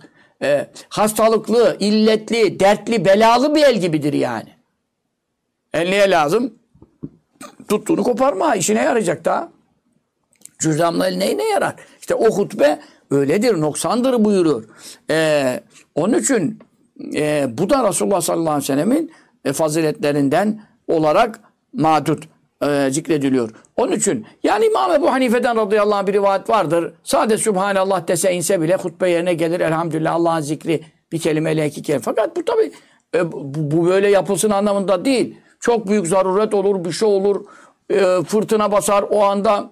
Speaker 1: hastalıklı, illetli, dertli, belalı bir el gibidir yani. El niye lazım? Tuttuğunu koparma, işine yarayacak da. Cüzdanla el neyine yarar? İşte o hutbe öyledir, noksandır buyurur. Onun için bu da Resulullah sallallahu aleyhi ve sellemin faziletlerinden olarak madud zikrediliyor. Onun için yani İmam Ebu Hanife'den radıyallahu anh bir rivayet vardır. Sadece Subhanallah dese inse bile hutbe yerine gelir. Elhamdülillah Allah'ın zikri bir kelimeyle iki kelime. Fakat bu tabi bu böyle yapılsın anlamında değil. Çok büyük zaruret olur, bir şey olur. Fırtına basar o anda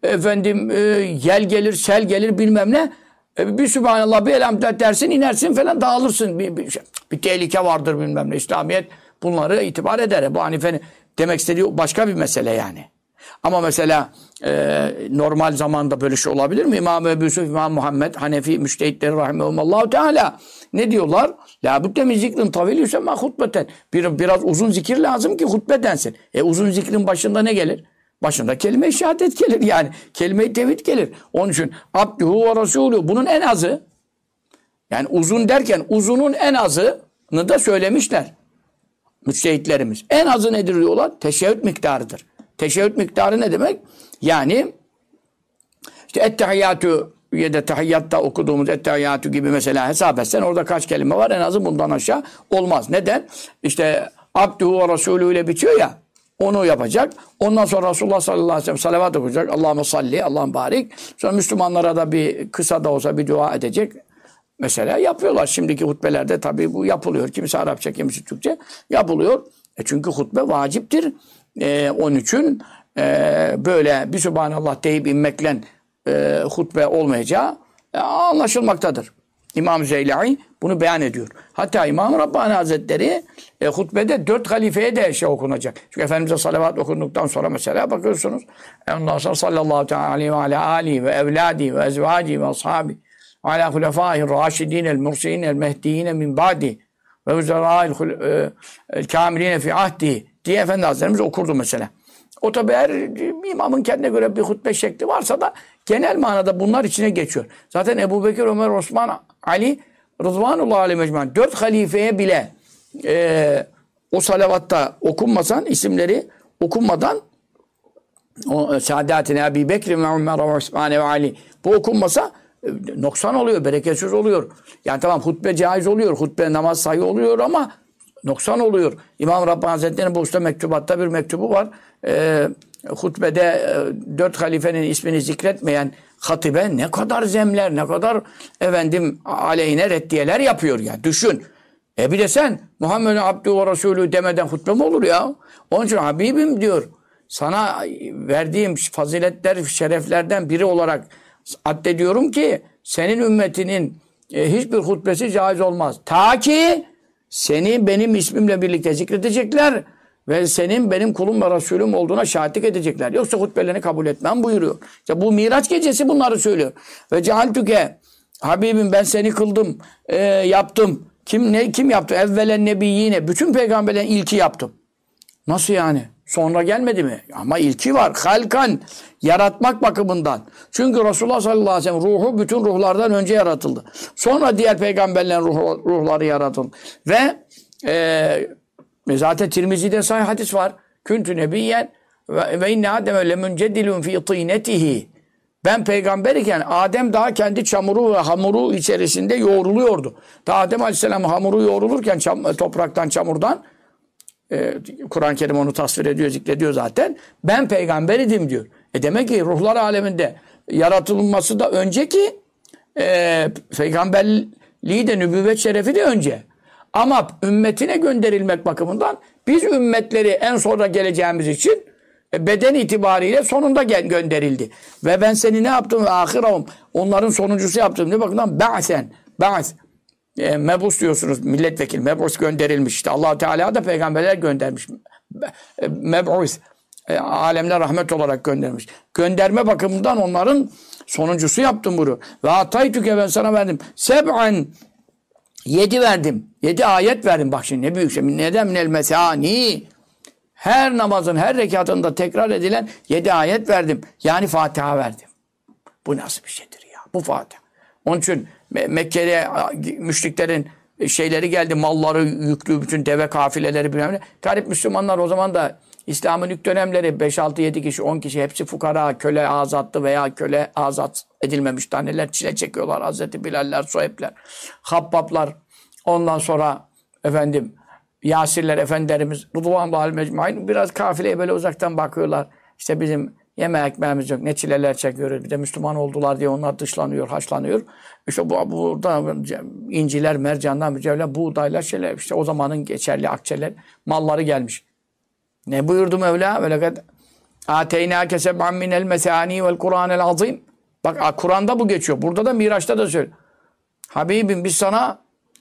Speaker 1: yel gelir, sel gelir bilmem ne. Bir Sübhanallah, bir elhamdülillah dersin, inersin falan dağılırsın. Bir tehlike vardır bilmem ne. İslamiyet bunları itibar eder. Ebu Hanife'nin demek istediği başka bir mesele yani. Ama mesela normal zamanda böyle şey olabilir mi? İmam Ebu Yusuf, İmam Muhammed, Hanefi müştehitleri rahimehumullahu teala ne diyorlar? La budde min zikrin tavil yusemma hutbeten. Biraz uzun zikir lazım ki hutbe densin. Uzun zikrin başında ne gelir? Başında kelime-i şehadet gelir yani. Kelime-i tevhid gelir. Onun için abduhu ve rasulü bunun en azı yani uzun derken uzunun en azını da söylemişler. Müçtehitlerimiz. En azı nedir diyorlar? Teşehhüd miktarıdır. Teşehhüd miktarı ne demek? Yani işte ettehiyyatü ya da tahiyyatta okuduğumuz ettehiyyatü gibi mesela hesap etsen orada kaç kelime var? En azı bundan aşağı olmaz. Neden? İşte abduhu ve rasulü ile bitiyor ya onu yapacak. Ondan sonra Resulullah sallallahu aleyhi ve sellem salavat okuyacak. Allahümme salli, Allah'ım barik. Sonra Müslümanlara da bir kısa da olsa bir dua edecek. Mesela yapıyorlar. Şimdiki hutbelerde tabii bu yapılıyor. Kimisi Arapça, kimisi Türkçe yapılıyor. Çünkü hutbe vaciptir. Onun için böyle bir Subhanallah deyip inmekle hutbe olmayacağı anlaşılmaktadır. İmam Zeylai bunu beyan ediyor. Hatta İmam Rabbani Hazretleri hutbede 4 halifeye de şey okunacak. Çünkü Efendimiz'e salavat okunduktan sonra mesela bakıyorsunuz. Ondan sonra sallallahu aleyhi ve ala alihi ve evladi ve ezvaci ve ashabi ve ala hulefâhi râşidîne el-mursiîne el-mehdiyîne min ba'di ve vüzerâil kâmilîne fi ahdi diye Efendi Hazretlerimiz okurdu mesela. O tabi her imamın kendine göre bir hutbe şekli varsa da genel manada bunlar içine geçiyor. Zaten Ebu Bekir, Ömer, Osman, Ali Rıdvanullah aleyhi mecmuan 4 halifeye bile o salavatta okunmasan isimleri okunmadan o Saadetine Ebu Bekir ve Ömer ve Osman ve Ali bu okunmasa noksan oluyor, bereketsiz oluyor. Yani tamam hutbe caiz oluyor, hutbe namaz sayı oluyor ama noksan oluyor. İmam Rabbani Hazretleri'nin bu usta mektubatta bir mektubu var. Hutbede 4 halifenin ismini zikretmeyen hatibe ne kadar zemler, ne kadar aleyhine reddiyeler yapıyor ya. Düşün. Bir de sen Muhammed'in abdü ve Resulü demeden hutbe mi olur ya? Onun için Habibim diyor. Sana verdiğim faziletler, şereflerden biri olarak addediyorum ki senin ümmetinin hiçbir hutbesi caiz olmaz. Ta ki seni benim ismimle birlikte zikredecekler ve senin benim kulum ve Resulüm olduğuna şahitlik edecekler. Yoksa hutbelerini kabul etmem buyuruyor. İşte bu Miraç gecesi bunları söylüyor. Ve cealtüke Habibim ben seni kıldım, yaptım. Kim yaptı? Evvelen nebiyyine. Bütün peygamberlerin ilki yaptım. Nasıl yani? Sonra gelmedi mi? Ama ilki var. Halkan. Yaratmak bakımından. Çünkü Resulullah sallallahu aleyhi ve sellem ruhu bütün ruhlardan önce yaratıldı. Sonra diğer peygamberlerin ruhları yaratıldı. Ve zaten Tirmizi'de sahih hadis var. Küntü nebiyyen ve inne Adem'e lemuncedilun fi tînetihi. Ben peygamber iken Adem daha kendi çamuru ve hamuru içerisinde yoğruluyordu. Daha Adem aleyhisselam hamuru yoğrulurken topraktan, çamurdan Kur'an-ı Kerim onu tasvir ediyor, zikrediyor zaten. Ben peygamber idim diyor. Demek ki ruhlar aleminde yaratılması da önceki peygamberliği de nübüvvet şerefi de önce. Ama ümmetine gönderilmek bakımından biz ümmetleri en sonra geleceğimiz için beden itibariyle sonunda gönderildi. Ve ben seni ne yaptım? Ve ahirahum. Onların sonuncusu yaptım. Ne bakımdan? Ba'th. Mebus diyorsunuz. Milletvekili. Mebus gönderilmiş. İşte Allah-u Teala da peygamberler göndermiş. Mebus. Alemler rahmet olarak göndermiş. Gönderme bakımından onların sonuncusu yaptım bunu. Ve ataytüke ben sana verdim. Seb'an 7 verdim. 7 ayet verdim. Bak şimdi ne büyük şey. Neden minel mesani? Her namazın her rekatında tekrar edilen 7 ayet verdim. Yani Fatiha verdim. Bu nasıl bir şeydir ya? Bu Fatiha. Onun için Mekke'ye müşriklerin şeyleri geldi. Malları yüklü, bütün deve kafileleri bilmem ne. Garip Müslümanlar o zaman da İslam'ın ilk dönemleri 5-6-7 kişi, 10 kişi hepsi fukara, köle azattı veya köle azat edilmemiş taneler çile çekiyorlar. Hazreti Bilaller, Suheyb'ler, Habbablar, ondan sonra efendim Yasirler Efendilerimiz Rıdvanullah mecmaîn biraz kafileye böyle uzaktan bakıyorlar. İşte bizim yeme ekmeğimiz yok. Ne çileler çekiyoruz. Bir de Müslüman oldular diye onlar dışlanıyor, haşlanıyor. İşte burada inciler, mercanlar, mücevherler, buğdaylar, şeyler. İşte o zamanın geçerli akçeler, malları gelmiş. Ne buyurdu Mevla? وَلَقَدْ آتَيْنَاكَ سَبْعًا مِنَ الْمَثَانِي وَالْقُرْآنِ الْعَظِيمِ Bak Kur'an'da bu geçiyor. Burada da Miraç'ta da söylüyor. Habibim biz sana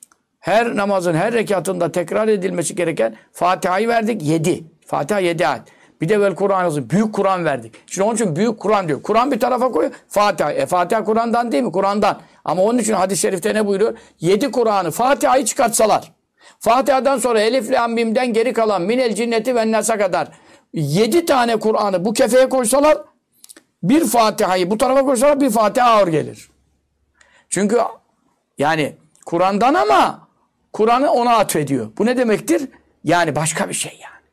Speaker 1: her namazın her rekatında tekrar edilmesi gereken Fatiha'yı verdik 7. Fatiha 7 ayet. Bir de vel Kur'an'ı büyük Kur'an verdik. Şimdi onun için büyük Kur'an diyor. Kur'an bir tarafa koyuyor. Fatiha. Fatiha Kur'an'dan değil mi? Kur'an'dan. Ama onun için hadis-i şerifte ne buyuruyor? 7 Kur'an'ı Fatiha'yı çıkartsalar. Fatiha'dan sonra Elif Lam Mim'den geri kalan Minel Cinneti ve Nas'a kadar 7 tane Kur'an'ı bu kefeye koysalar bir Fatiha'yı bu tarafa koysalar bir Fatiha ağır gelir. Çünkü yani Kur'an'dan ama Kur'an'ı ona atfediyor. Bu ne demektir? Yani başka bir şey yani.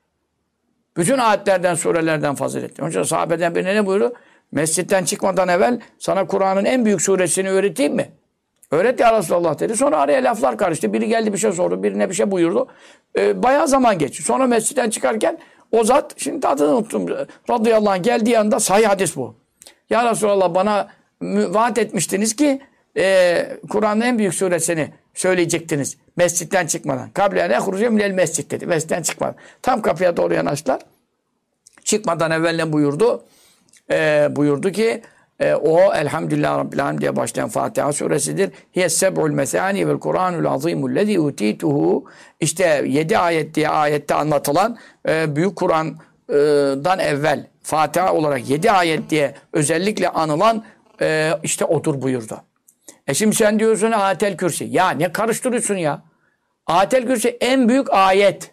Speaker 1: Bütün ayetlerden, surelerden faziletli. Onun için sahabeden birine ne buyuruyor? Mescitten çıkmadan evvel sana Kur'an'ın en büyük suresini öğreteyim mi? Öğret ya Resulallah dedi. Sonra araya laflar karıştı. Biri geldi bir şey sordu. Birine bir şey buyurdu. Bayağı zaman geçti. Sonra mescitten çıkarken o zat, şimdi adını unuttum. Radıyallahu anh geldiği anda sahih hadis bu. Ya Resulallah bana vaat etmiştiniz ki Kur'an'ın en büyük suresini söyleyecektiniz. Mescitten çıkmadan. Kable nehruce minel mescid dedi. Mescitten çıkmadan. Tam kapıya doğru yanaştılar. Çıkmadan evvel ne buyurdu? Buyurdu ki o Elhamdülillah Rabbil Alemin diye başlayan Fatiha suresidir. Hiye seb'ul mesani vel Kur'anul azimul lezî utîtuhu. İşte 7 ayet diye ayette anlatılan büyük Kur'an'dan evvel Fatiha olarak 7 ayet diye özellikle anılan işte odur buyurdu. Şimdi sen diyorsun Ayetel Kürsi. Ya ne karıştırıyorsun ya? Ayetel Kürsi en büyük ayet.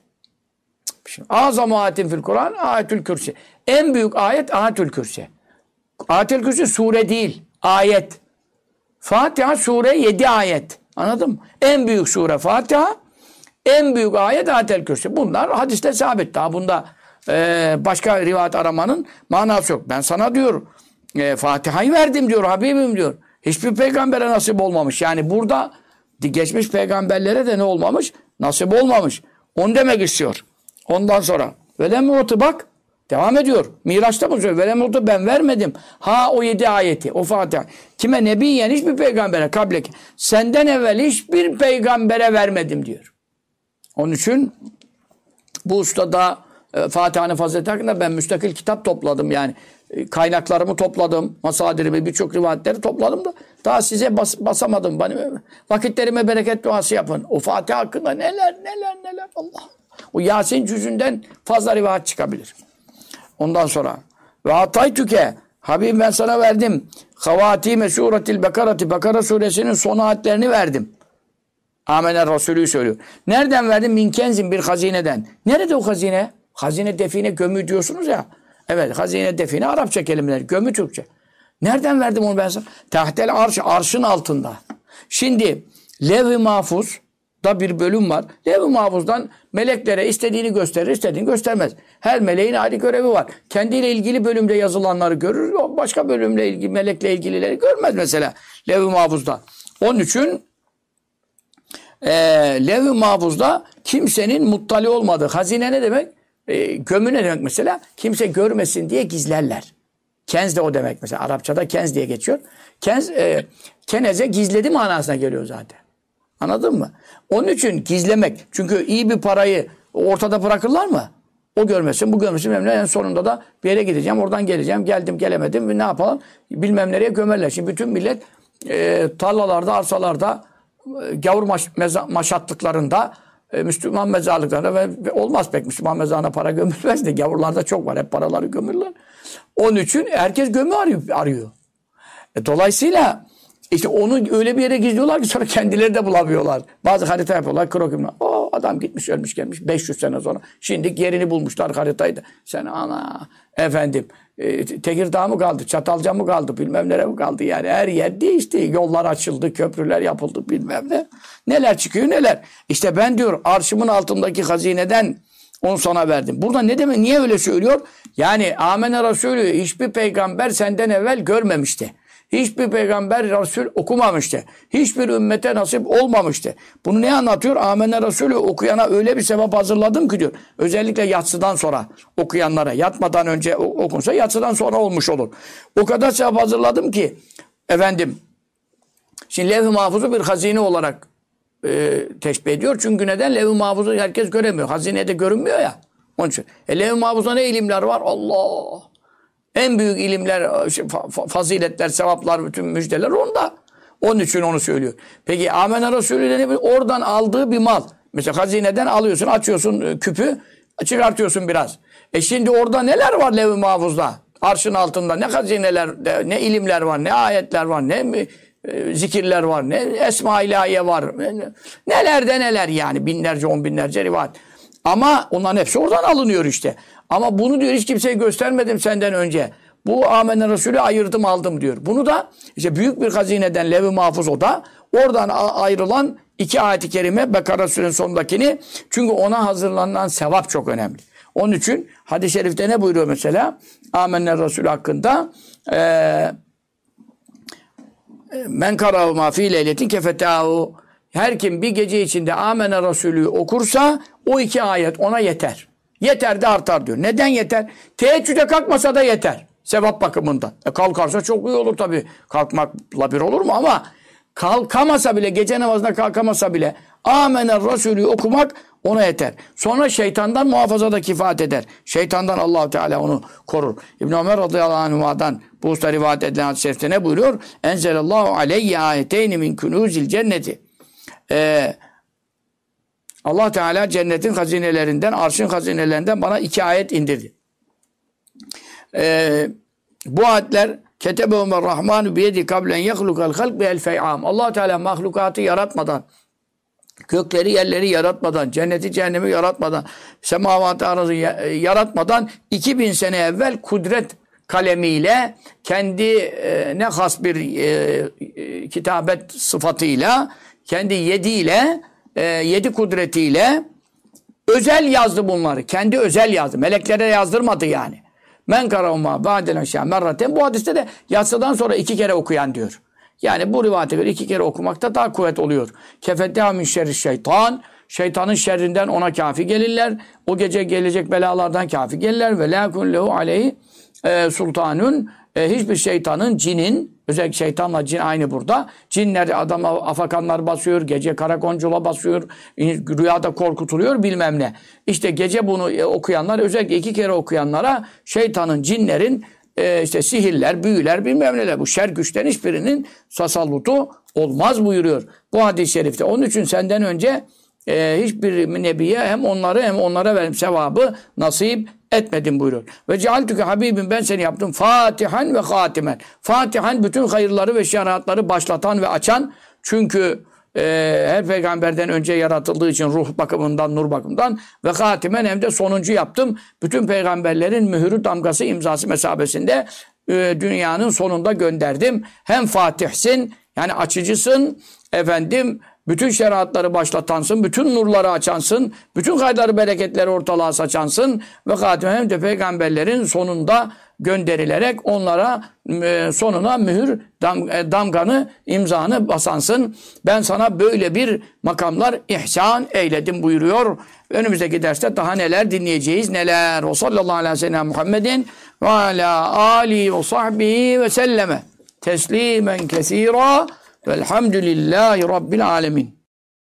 Speaker 1: Azam ayetin fil Kur'an Ayetül Kürsi. En büyük ayet Ayetül Kürsi. Ayetel Kürsi sure değil, ayet. Fatiha sure 7 ayet. Anladın mı? En büyük sure Fatiha, en büyük ayet Ayetel Kürsi. Bunlar hadiste sabit. Daha bunda başka rivayet aramanın manası yok. Ben sana diyor Fatiha'yı verdim diyor Habibim diyor. Hiçbir peygambere nasip olmamış. Yani burada geçmiş peygamberlere de ne olmamış? Nasip olmamış. Onu demek istiyor. Ondan sonra Velemutu bak devam ediyor. Miraç'ta mı söylüyor? Velemutu ben vermedim. Ha o 7 ayeti. O Fatiha. Kime nebiyen hiçbir peygambere kableki. Senden evvel hiçbir peygambere vermedim diyor. Onun için bu ustada Fatiha'nın fazileti hakkında ben müstakil kitap topladım yani. Kaynaklarımı topladım. Masadirimi birçok rivayetleri topladım da daha size basamadım. Vakitlerime bereket duası yapın. O Fatiha hakkında neler Allah. O Yasin cüzünden fazla rivayet çıkabilir. Ondan sonra ve ataytüke Habibim ben sana verdim. Havatime suretil Bekarati Bakara suresinin son ayetlerini verdim. Amener Resulü söylüyor. Nereden verdim? Min kenzin bir hazineden. Nerede o hazine? Hazine define gömü diyorsunuz ya. Evet hazine define Arapça kelimeler. Gömü Türkçe. Nereden verdim onu ben sana? Tahtel arş, arşın altında. Şimdi Lev-i Mahfuz'da bir bölüm var. Lev-i Mahfuz'dan meleklere istediğini gösterir, istediğini göstermez. Her meleğin ayrı görevi var. Kendiyle ilgili bölümde yazılanları görür. Başka bölümle ilgili, melekle ilgilileri görmez mesela. Lev-i Mahfuz'da. Onun için Lev-i Mahfuz'da kimsenin muttali olmadığı. Hazine ne demek? Gömü ne demek mesela? Kimse görmesin diye gizlerler. Kenz de o demek mesela. Arapçada kenz diye geçiyor. Kenz, keneze gizledi manasına geliyor zaten. Anladın mı? Onun için gizlemek. Çünkü iyi bir parayı ortada bırakırlar mı? O görmesin, bu görmesin. En sonunda da bir yere gideceğim, oradan geleceğim. Geldim, gelemedim. Ne yapalım? Bilmem nereye gömerler. Şimdi bütün millet tarlalarda, arsalarda, gavur maşatlıklarında, Müslüman mezarlıklarında ve olmaz pek Müslüman mezarına para gömülmez de gavurlarda çok var. Hep paraları gömürler. Onun için herkes gömü arıyor. Dolayısıyla işte onu öyle bir yere gizliyorlar ki sonra kendileri de bulamıyorlar. Bazı harita yapıyorlar. Krokümler. Adam gitmiş ölmüş gelmiş 500 sene sonra. Şimdi yerini bulmuşlar haritaydı. Sen ana efendim Tekirdağ mı kaldı, Çatalca mı kaldı, bilmem nere mi kaldı yani. Her yer değişti. Yollar açıldı, köprüler yapıldı bilmem ne. Neler çıkıyor neler. İşte ben diyor arşımın altındaki hazineden onu sana verdim. Burada ne demek? Niye öyle söylüyor? Yani Âmene Resulü hiçbir peygamber senden evvel görmemişti. Hiçbir peygamber Resul okumamıştı. Hiçbir ümmete nasip olmamıştı. Bunu ne anlatıyor? Âmene Resulü okuyana öyle bir sevap hazırladım ki diyor. Özellikle yatsıdan sonra okuyanlara. Yatmadan önce okunsa yatsıdan sonra olmuş olur. O kadar sevap hazırladım ki efendim şimdi Levh-i Mahfuz'u bir hazine olarak teşbih ediyor. Çünkü neden? Levh-i Mahfuz'u herkes göremiyor. Hazinede görünmüyor ya. Onun için. Levh-i Mahfuz'da ne ilimler var? Allah! En büyük ilimler, faziletler, sevaplar, bütün müjdeler onda. Onun için onu söylüyor. Peki Âmene Resulü de oradan aldığı bir mal. Mesela hazineden alıyorsun, açıyorsun küpü, çıkartıyorsun biraz. Şimdi orada neler var Levh-i Mahfuz'da? Arşın altında ne hazineler, ne ilimler var, ne ayetler var, ne zikirler var, ne esma ilahiye var. Neler de neler yani. Binlerce, on binlerce rivayet. Ama onların hepsi oradan alınıyor işte. Ama bunu diyor hiç kimseye göstermedim senden önce. Bu Âmene Resulü ayırdım aldım diyor. Bunu da işte büyük bir hazineden Levh-i Mahfuz o da. Oradan ayrılan 2 ayet-i kerime Bekara Suresi'nin sonundakini. Çünkü ona hazırlanan sevap çok önemli. Onun için hadis-i şerifte ne buyuruyor mesela? Âmene Resulü hakkında men karahu ma fi leyletin kefetâhu. Her kim bir gece içinde Âmene Resulü okursa o 2 ayet ona yeter. Yeter de artar diyor. Neden yeter? Teheccüde kalkmasa da yeter. Sevap bakımından. Kalkarsa çok iyi olur tabii. Kalkmakla bir olur mu ama kalkamasa bile, gece namazına kalkamasa bile Âmene Resulü okumak ona yeter. Sonra şeytandan muhafaza da kifayet eder. Şeytandan Allah-u Teala onu korur. İbn Ömer radıyallahu anhuma'dan bu usta rivayet edilen hadis-i şerifte ne buyuruyor? Enzelallahu aleyye ayeteyni min kunuzil cenneti. Allah Teala cennetin hazinelerinden, arşın hazinelerinden bana 2 ayet indirdi. Bu ayetler Ketebehum Rahmanu biyedi kablen yehlukal halk bi'el fey'am. Allah Teala mahlukatı yaratmadan, gökleri yerleri yaratmadan, cenneti cehennemi yaratmadan, semavatı arazı yaratmadan 2000 sene evvel kudret kalemiyle kendi ne has bir kitabet sıfatıyla, kendi yediyle 7 kudretiyle özel yazdı bunları. Kendi özel yazdı. Meleklere yazdırmadı yani. Men karavma ba'del aşağı merraten. Bu hadiste de yatsıdan sonra 2 kere okuyan diyor. Yani bu rivayete göre 2 kere okumakta daha kuvvet oluyor. Kefettâ min şerri şeytan. Şeytanın şerrinden ona kafi gelirler. O gece gelecek belalardan kafi gelirler. Ve lâ kun lehu aleyhi sultanun. Hiçbir şeytanın, cinin, özellikle şeytanla cin aynı burada. Cinler adama afakanlar basıyor, gece karakoncula basıyor, rüyada korkutuluyor bilmem ne. İşte gece bunu okuyanlar, özellikle 2 kere okuyanlara şeytanın, cinlerin işte sihirler, büyüler bilmem neler. Bu şer güçlerin hiçbirinin tasallutu olmaz buyuruyor bu hadis-i şerifte. Onun için senden önce hiçbir nebiye hem onlara verim sevabı nasip etmedim buyuruyor. Ve cealtüke Habibim ben seni yaptım Fatihan ve Hatimen. Fatihan bütün hayırları ve şeriatları başlatan ve açan. Çünkü her peygamberden önce yaratıldığı için ruh bakımından, nur bakımından ve Hatimen hem de sonuncu yaptım. Bütün peygamberlerin mühürü, damgası, imzası mesabesinde dünyanın sonunda gönderdim. Hem Fatihsin yani açıcısın efendim. Bütün şeriatları başlatansın, bütün nurları açansın, bütün hayırları, bereketleri ortalığa saçansın ve hem de peygamberlerin sonunda gönderilerek onlara sonuna mühür, damganı, imzanı basansın. Ben sana böyle bir makamlar ihsan eyledim buyuruyor. Önümüzdeki derste daha neler dinleyeceğiz, neler. O sallallahu aleyhi ve sellem Muhammedin ve ala alihi ve sahbihi ve selleme teslimen kesira velhamdülillahi rabbil alemin.